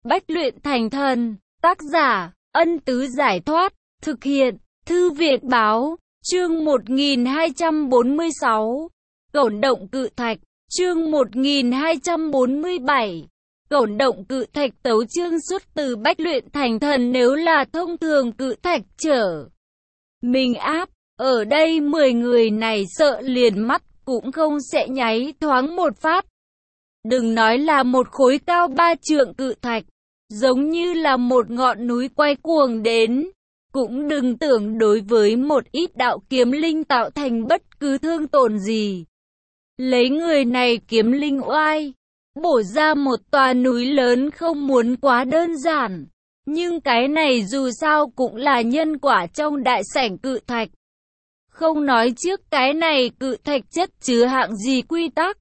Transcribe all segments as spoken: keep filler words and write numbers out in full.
Bách luyện thành thần. Tác giả, Ân Tứ Giải Thoát. Thực hiện, Thư viện Báo. Chương một nghìn hai trăm bốn mươi sáu. Cổn động cự thạch. Chương một nghìn hai trăm bốn mươi bảy. Cổn động cự thạch tấu chương xuất từ Bách luyện thành thần. Nếu là thông thường cự thạch trở mình áp, ở đây mười người này sợ liền mắt cũng không sẽ nháy thoáng một phát. Đừng nói là một khối cao ba trượng cự thạch, giống như là một ngọn núi quay cuồng đến. Cũng đừng tưởng đối với một ít đạo kiếm linh tạo thành bất cứ thương tổn gì. Lấy người này kiếm linh oai, bổ ra một tòa núi lớn không muốn quá đơn giản. Nhưng cái này dù sao cũng là nhân quả trong đại sảnh cự thạch. Không nói trước cái này cự thạch chất chứa hạng gì quy tắc.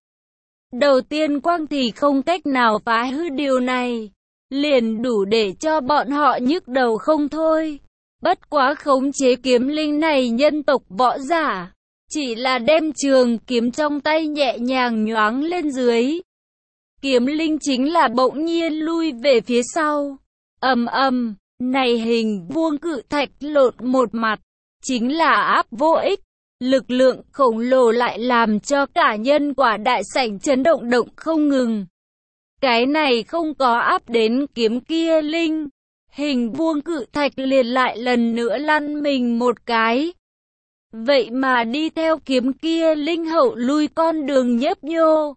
Đầu tiên quang thì không cách nào phá hư điều này, liền đủ để cho bọn họ nhức đầu không thôi. Bất quá khống chế kiếm linh này nhân tộc võ giả, chỉ là đem trường kiếm trong tay nhẹ nhàng nhoáng lên dưới. Kiếm linh chính là bỗng nhiên lui về phía sau. Ầm ầm, này hình vuông cự thạch lộn một mặt, chính là áp vô ích. Lực lượng khổng lồ lại làm cho cả nhân quả đại sảnh chấn động động không ngừng. Cái này không có áp đến kiếm kia linh. Hình vuông cự thạch liền lại lần nữa lăn mình một cái. Vậy mà đi theo kiếm kia linh hậu lui con đường nhấp nhô.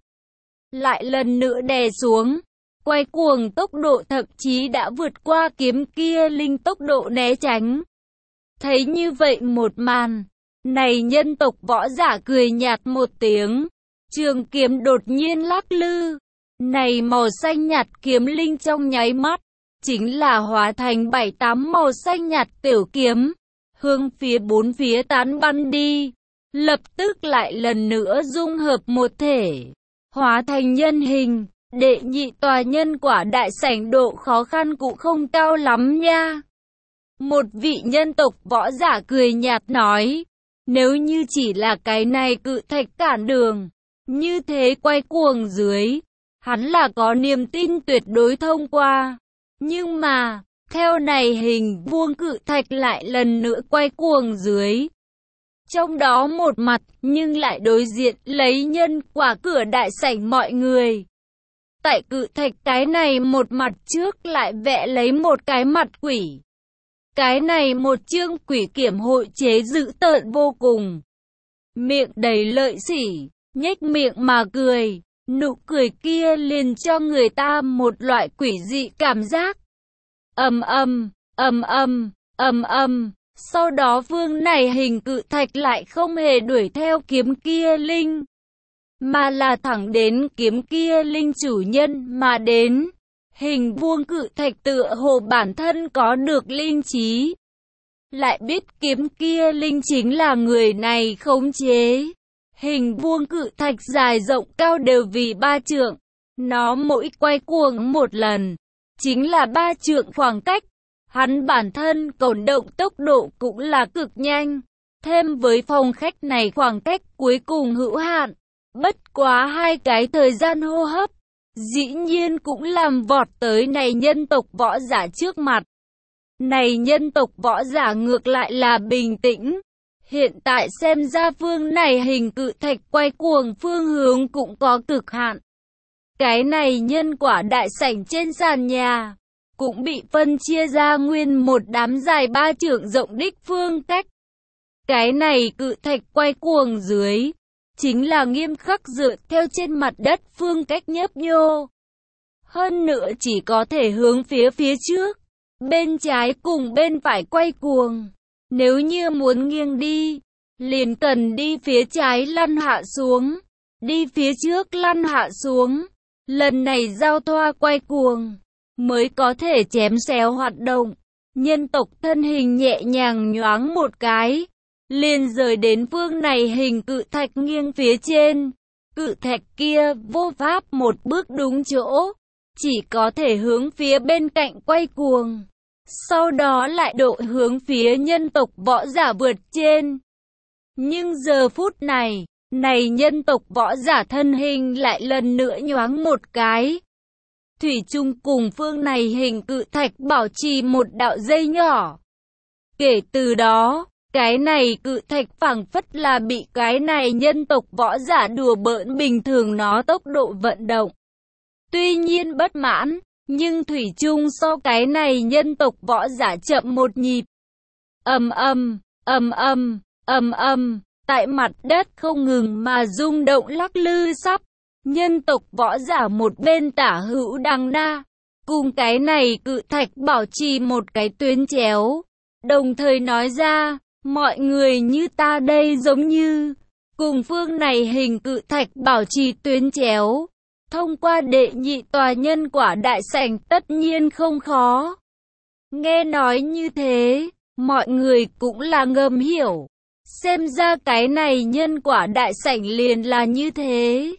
Lại lần nữa đè xuống. Quay cuồng tốc độ thậm chí đã vượt qua kiếm kia linh tốc độ né tránh. Thấy như vậy một màn, này nhân tộc võ giả cười nhạt một tiếng. Trường kiếm đột nhiên lắc lư. Này màu xanh nhạt kiếm linh trong nháy mắt, chính là hóa thành bảy tám màu xanh nhạt tiểu kiếm, hướng phía bốn phía tán bắn đi. Lập tức lại lần nữa dung hợp một thể, hóa thành nhân hình. Đệ nhị tòa nhân quả đại sảnh độ khó khăn cũng không cao lắm nha. Một vị nhân tộc võ giả cười nhạt nói, nếu như chỉ là cái này cự thạch cản đường, như thế quay cuồng dưới, hắn là có niềm tin tuyệt đối thông qua. Nhưng mà, theo này hình vuông cự thạch lại lần nữa quay cuồng dưới. Trong đó một mặt, nhưng lại đối diện lấy nhân quả cửa đại sảnh mọi người. Tại cự thạch cái này một mặt trước lại vẽ lấy một cái mặt quỷ. Cái này một chương quỷ kiểm hội chế dữ tợn vô cùng. Miệng đầy lợi sỉ, nhếch miệng mà cười. Nụ cười kia liền cho người ta một loại quỷ dị cảm giác. Ầm ầm, ầm ầm, ầm ầm. Sau đó vương này hình cự thạch lại không hề đuổi theo kiếm kia linh, mà là thẳng đến kiếm kia linh chủ nhân mà đến. Hình vuông cự thạch tựa hồ bản thân có được linh trí, lại biết kiếm kia linh chính là người này khống chế. Hình vuông cự thạch dài rộng cao đều vì ba trượng, nó mỗi quay cuồng một lần, chính là ba trượng khoảng cách. Hắn bản thân cổn động tốc độ cũng là cực nhanh, thêm với phòng khách này khoảng cách cuối cùng hữu hạn. Bất quá hai cái thời gian hô hấp, dĩ nhiên cũng làm vọt tới này nhân tộc võ giả trước mặt. Này nhân tộc võ giả ngược lại là bình tĩnh. Hiện tại xem ra phương này hình cự thạch quay cuồng phương hướng cũng có cực hạn. Cái này nhân quả đại sảnh trên sàn nhà, cũng bị phân chia ra nguyên một đám dài ba trượng rộng đích phương cách. Cái này cự thạch quay cuồng dưới, chính là nghiêm khắc dựa theo trên mặt đất phương cách nhấp nhô. Hơn nữa chỉ có thể hướng phía phía trước, bên trái cùng bên phải quay cuồng. Nếu như muốn nghiêng đi, liền cần đi phía trái lăn hạ xuống, đi phía trước lăn hạ xuống. Lần này giao thoa quay cuồng, mới có thể chém xéo hoạt động. Nhân tộc thân hình nhẹ nhàng nhoáng một cái, liền rời đến phương này hình cự thạch nghiêng phía trên. Cự thạch kia vô pháp một bước đúng chỗ, chỉ có thể hướng phía bên cạnh quay cuồng. Sau đó lại độ hướng phía nhân tộc võ giả vượt trên. Nhưng giờ phút này, này nhân tộc võ giả thân hình lại lần nữa nhoáng một cái. thủy chung cùng phương này hình cự thạch bảo trì một đạo dây nhỏ. Kể từ đó, cái này cự thạch phảng phất là bị cái này nhân tộc võ giả đùa bỡn bình thường nó tốc độ vận động. Tuy nhiên bất mãn, nhưng thủy chung so cái này nhân tộc võ giả chậm một nhịp. Ầm ầm, ầm ầm, ầm ầm, tại mặt đất không ngừng mà rung động lắc lư sắp. Nhân tộc võ giả một bên tả hữu đằng na, cùng cái này cự thạch bảo trì một cái tuyến chéo, đồng thời nói ra, mọi người như ta đây giống như, cùng phương này hình cự thạch bảo trì tuyến chéo, thông qua đệ nhị tòa nhân quả đại sảnh tất nhiên không khó. Nghe nói như thế, mọi người cũng là ngầm hiểu, xem ra cái này nhân quả đại sảnh liền là như thế.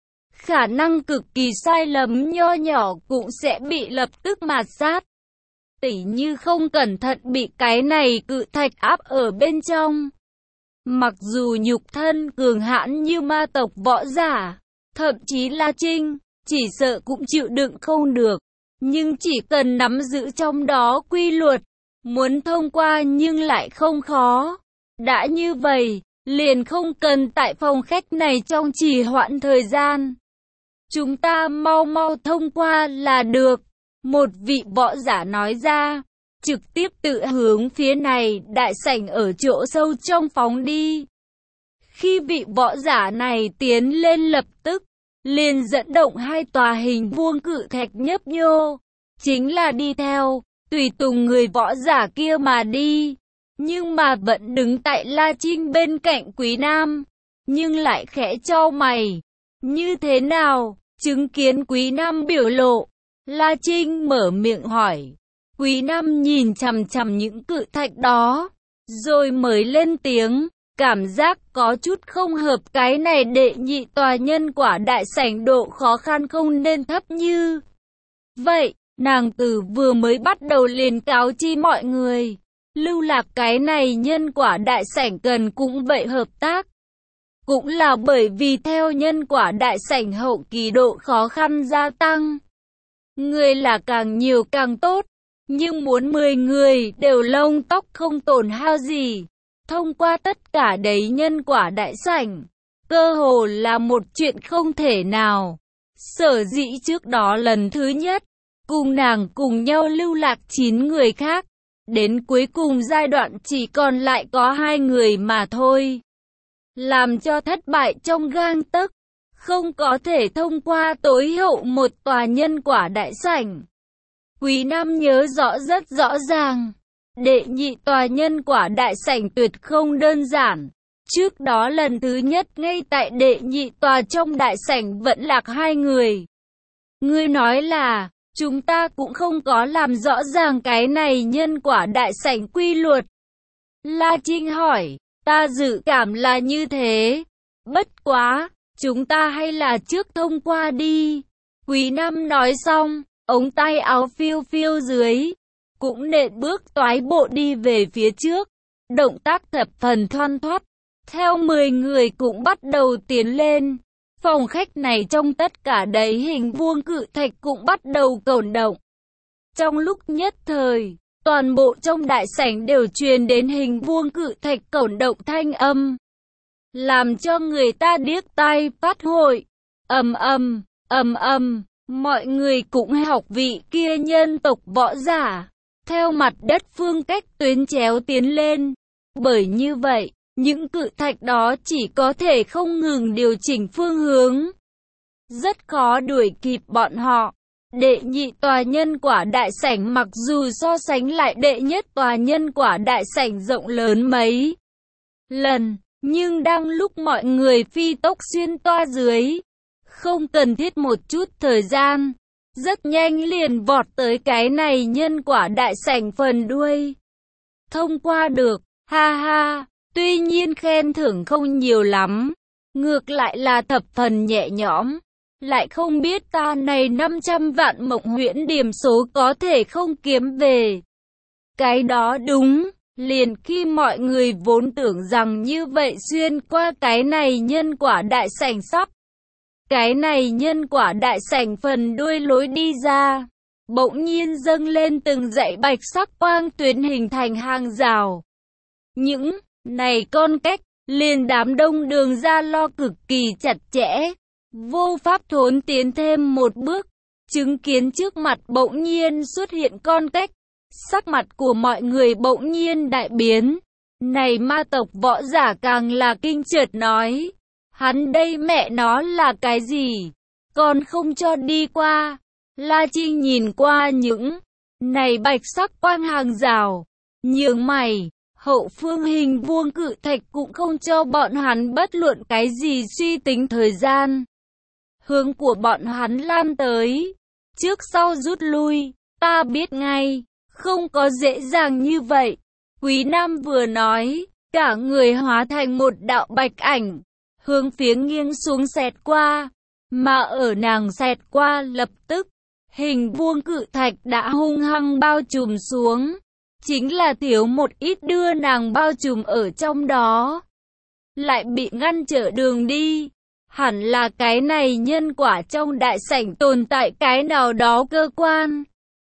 Khả năng cực kỳ sai lầm nho nhỏ cũng sẽ bị lập tức mạt sát. Tỉ như không cẩn thận bị cái này cự thạch áp ở bên trong. Mặc dù nhục thân cường hãn như ma tộc võ giả, thậm chí La Trinh, chỉ sợ cũng chịu đựng không được. Nhưng chỉ cần nắm giữ trong đó quy luật, muốn thông qua nhưng lại không khó. Đã như vậy, liền không cần tại phòng khách này trong trì hoãn thời gian. Chúng ta mau mau thông qua là được. Một vị võ giả nói ra, trực tiếp tự hướng phía này đại sảnh ở chỗ sâu trong phóng đi. Khi vị võ giả này tiến lên lập tức, liền dẫn động hai tòa hình vuông cự thạch nhấp nhô, chính là đi theo, tùy tùng người võ giả kia mà đi. Nhưng mà vẫn đứng tại La Trinh bên cạnh Quý Nam, nhưng lại khẽ chau mày. Như thế nào? Chứng kiến Quý Nam biểu lộ, La Trinh mở miệng hỏi. Quý Nam nhìn chằm chằm những cự thạch đó, rồi mới lên tiếng, cảm giác có chút không hợp cái này đệ nhị tòa nhân quả đại sảnh độ khó khăn không nên thấp như. Vậy, nàng từ vừa mới bắt đầu liền cáo chi mọi người, lưu lạc cái này nhân quả đại sảnh cần cũng vậy hợp tác. Cũng là bởi vì theo nhân quả đại sảnh hậu kỳ độ khó khăn gia tăng. Người là càng nhiều càng tốt, nhưng muốn mười người đều lông tóc không tổn hao gì. Thông qua tất cả đấy nhân quả đại sảnh, cơ hồ là một chuyện không thể nào. Sở dĩ trước đó lần thứ nhất, cùng nàng cùng nhau lưu lạc chín người khác, đến cuối cùng giai đoạn chỉ còn lại có hai người mà thôi. Làm cho thất bại trong gang tấc, không có thể thông qua tối hậu một tòa nhân quả đại sảnh. Quý Nam nhớ rõ rất rõ ràng, đệ nhị tòa nhân quả đại sảnh tuyệt không đơn giản. Trước đó lần thứ nhất ngay tại đệ nhị tòa trong đại sảnh vẫn lạc hai người. Ngươi nói là, chúng ta cũng không có làm rõ ràng cái này nhân quả đại sảnh quy luật. La Trinh hỏi, ta dự cảm là như thế. Bất quá, chúng ta hay là trước thông qua đi. Quý Nam nói xong, ống tay áo phiêu phiêu dưới, cũng nện bước toái bộ đi về phía trước. Động tác thập phần thoăn thoắt, theo mười người cũng bắt đầu tiến lên. Phòng khách này trong tất cả đấy hình vuông cự thạch cũng bắt đầu cổn động. Trong lúc nhất thời, toàn bộ trong đại sảnh đều truyền đến hình vuông cự thạch cổn động thanh âm, làm cho người ta điếc tai phát hội. Ầm ầm, ầm ầm, mọi người cũng học vị kia nhân tộc võ giả, theo mặt đất phương cách tuyến chéo tiến lên. Bởi như vậy, những cự thạch đó chỉ có thể không ngừng điều chỉnh phương hướng, rất khó đuổi kịp bọn họ. Đệ nhị tòa nhân quả đại sảnh mặc dù so sánh lại đệ nhất tòa nhân quả đại sảnh rộng lớn mấy lần, nhưng đang lúc mọi người phi tốc xuyên toa dưới, không cần thiết một chút thời gian, rất nhanh liền vọt tới cái này nhân quả đại sảnh phần đuôi. Thông qua được, ha ha, tuy nhiên khen thưởng không nhiều lắm, ngược lại là thập phần nhẹ nhõm. Lại không biết ta này năm trăm vạn mộng huyễn điểm số có thể không kiếm về. Cái đó đúng, liền khi mọi người vốn tưởng rằng như vậy xuyên qua cái này nhân quả đại sảnh sắp Cái này nhân quả đại sảnh phần đuôi lối đi ra, bỗng nhiên dâng lên từng dãy bạch sắc quang tuyến hình thành hàng rào. Những này con cách, liền đám đông đường ra lo cực kỳ chặt chẽ, vô pháp thốn tiến thêm một bước, chứng kiến trước mặt bỗng nhiên xuất hiện con cách, sắc mặt của mọi người bỗng nhiên đại biến. Này ma tộc võ giả càng là kinh chợt nói, hắn đây mẹ nó là cái gì, còn không cho đi qua. La Trinh nhìn qua những này bạch sắc quang hàng rào, nhướng mày, hậu phương hình vuông cự thạch cũng không cho bọn hắn bất luận cái gì suy tính thời gian. Hướng của bọn hắn lan tới, trước sau rút lui, ta biết ngay, không có dễ dàng như vậy. Quý Nam vừa nói, cả người hóa thành một đạo bạch ảnh, hướng phía nghiêng xuống xẹt qua, mà ở nàng xẹt qua lập tức, hình vuông cự thạch đã hung hăng bao trùm xuống, chính là thiếu một ít đưa nàng bao trùm ở trong đó, lại bị ngăn trở đường đi. Hẳn là cái này nhân quả trong đại sảnh tồn tại cái nào đó cơ quan,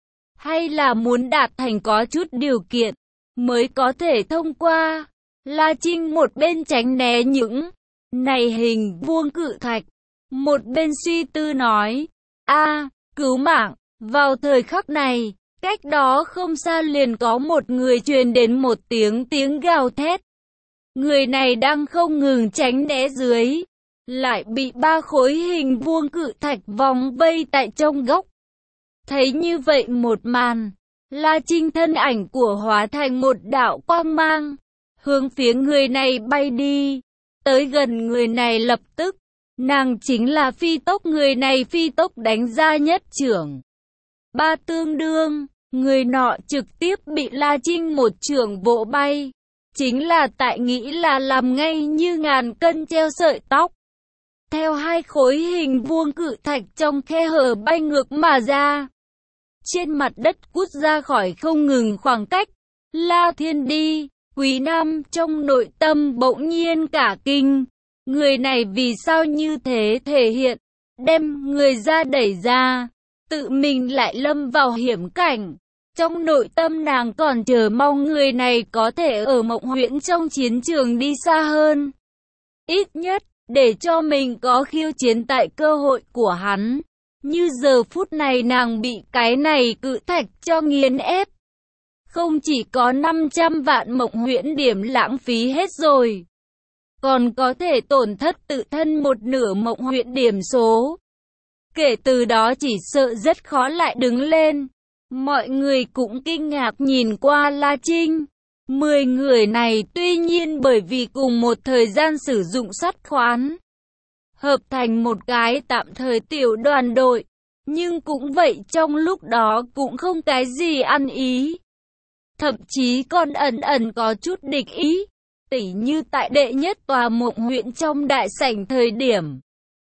hay là muốn đạt thành có chút điều kiện mới có thể thông qua. La Trinh một bên tránh né những này hình vuông cự thạch, một bên suy tư nói, a cứu mạng. Vào thời khắc này, cách đó không xa liền có một người truyền đến một tiếng tiếng gào thét. Người này đang không ngừng tránh né dưới, lại bị ba khối hình vuông cự thạch vòng vây tại trong góc. Thấy như vậy một màn, La Trinh thân ảnh của hóa thành một đạo quang mang, hướng phía người này bay đi. Tới gần người này lập tức, nàng chính là phi tốc, người này phi tốc đánh ra nhất chưởng. Ba tương đương, người nọ trực tiếp bị La Trinh một chưởng vỗ bay, chính là tại nghĩ là làm ngay như ngàn cân treo sợi tóc. Theo hai khối hình vuông cự thạch trong khe hở bay ngược mà ra, trên mặt đất cút ra khỏi không ngừng khoảng cách. La Thiên đi, Quý Nam trong nội tâm bỗng nhiên cả kinh, người này vì sao như thế thể hiện, đem người ra đẩy ra, tự mình lại lâm vào hiểm cảnh. Trong nội tâm nàng còn chờ mong người này có thể ở Mộng Huyễn trong chiến trường đi xa hơn, ít nhất để cho mình có khiêu chiến tại cơ hội của hắn. Như giờ phút này nàng bị cái này cự thạch cho nghiền ép, không chỉ có năm trăm vạn Mộng Huyễn điểm lãng phí hết rồi, còn có thể tổn thất tự thân một nửa Mộng Huyễn điểm số. Kể từ đó chỉ sợ rất khó lại đứng lên. Mọi người cũng kinh ngạc nhìn qua La Trinh. Mười người này tuy nhiên bởi vì cùng một thời gian sử dụng sắt khoán, hợp thành một cái tạm thời tiểu đoàn đội, nhưng cũng vậy trong lúc đó cũng không cái gì ăn ý, thậm chí còn ẩn ẩn có chút địch ý, tỉ như tại đệ nhất tòa Mộng Huyễn trong đại sảnh thời điểm.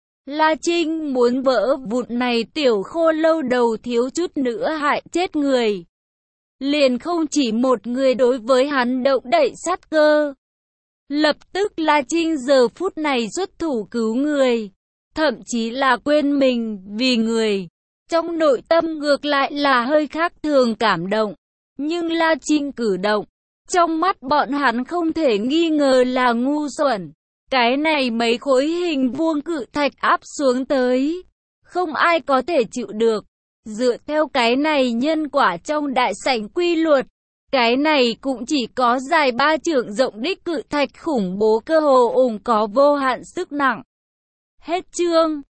La Trinh muốn vỡ vụn này tiểu khô lâu đầu thiếu chút nữa hại chết người. Liền không chỉ một người đối với hắn động đậy sát cơ. Lập tức La Trinh giờ phút này xuất thủ cứu người, thậm chí là quên mình vì người. Trong nội tâm ngược lại là hơi khác thường cảm động. Nhưng La Trinh cử động, trong mắt bọn hắn không thể nghi ngờ là ngu xuẩn. Cái này mấy khối hình vuông cự thạch áp xuống tới, không ai có thể chịu được. Dựa theo cái này nhân quả trong đại sảnh quy luật, cái này cũng chỉ có dài ba trượng rộng đích cự thạch khủng bố cơ hồ ủng có vô hạn sức nặng. Hết chương.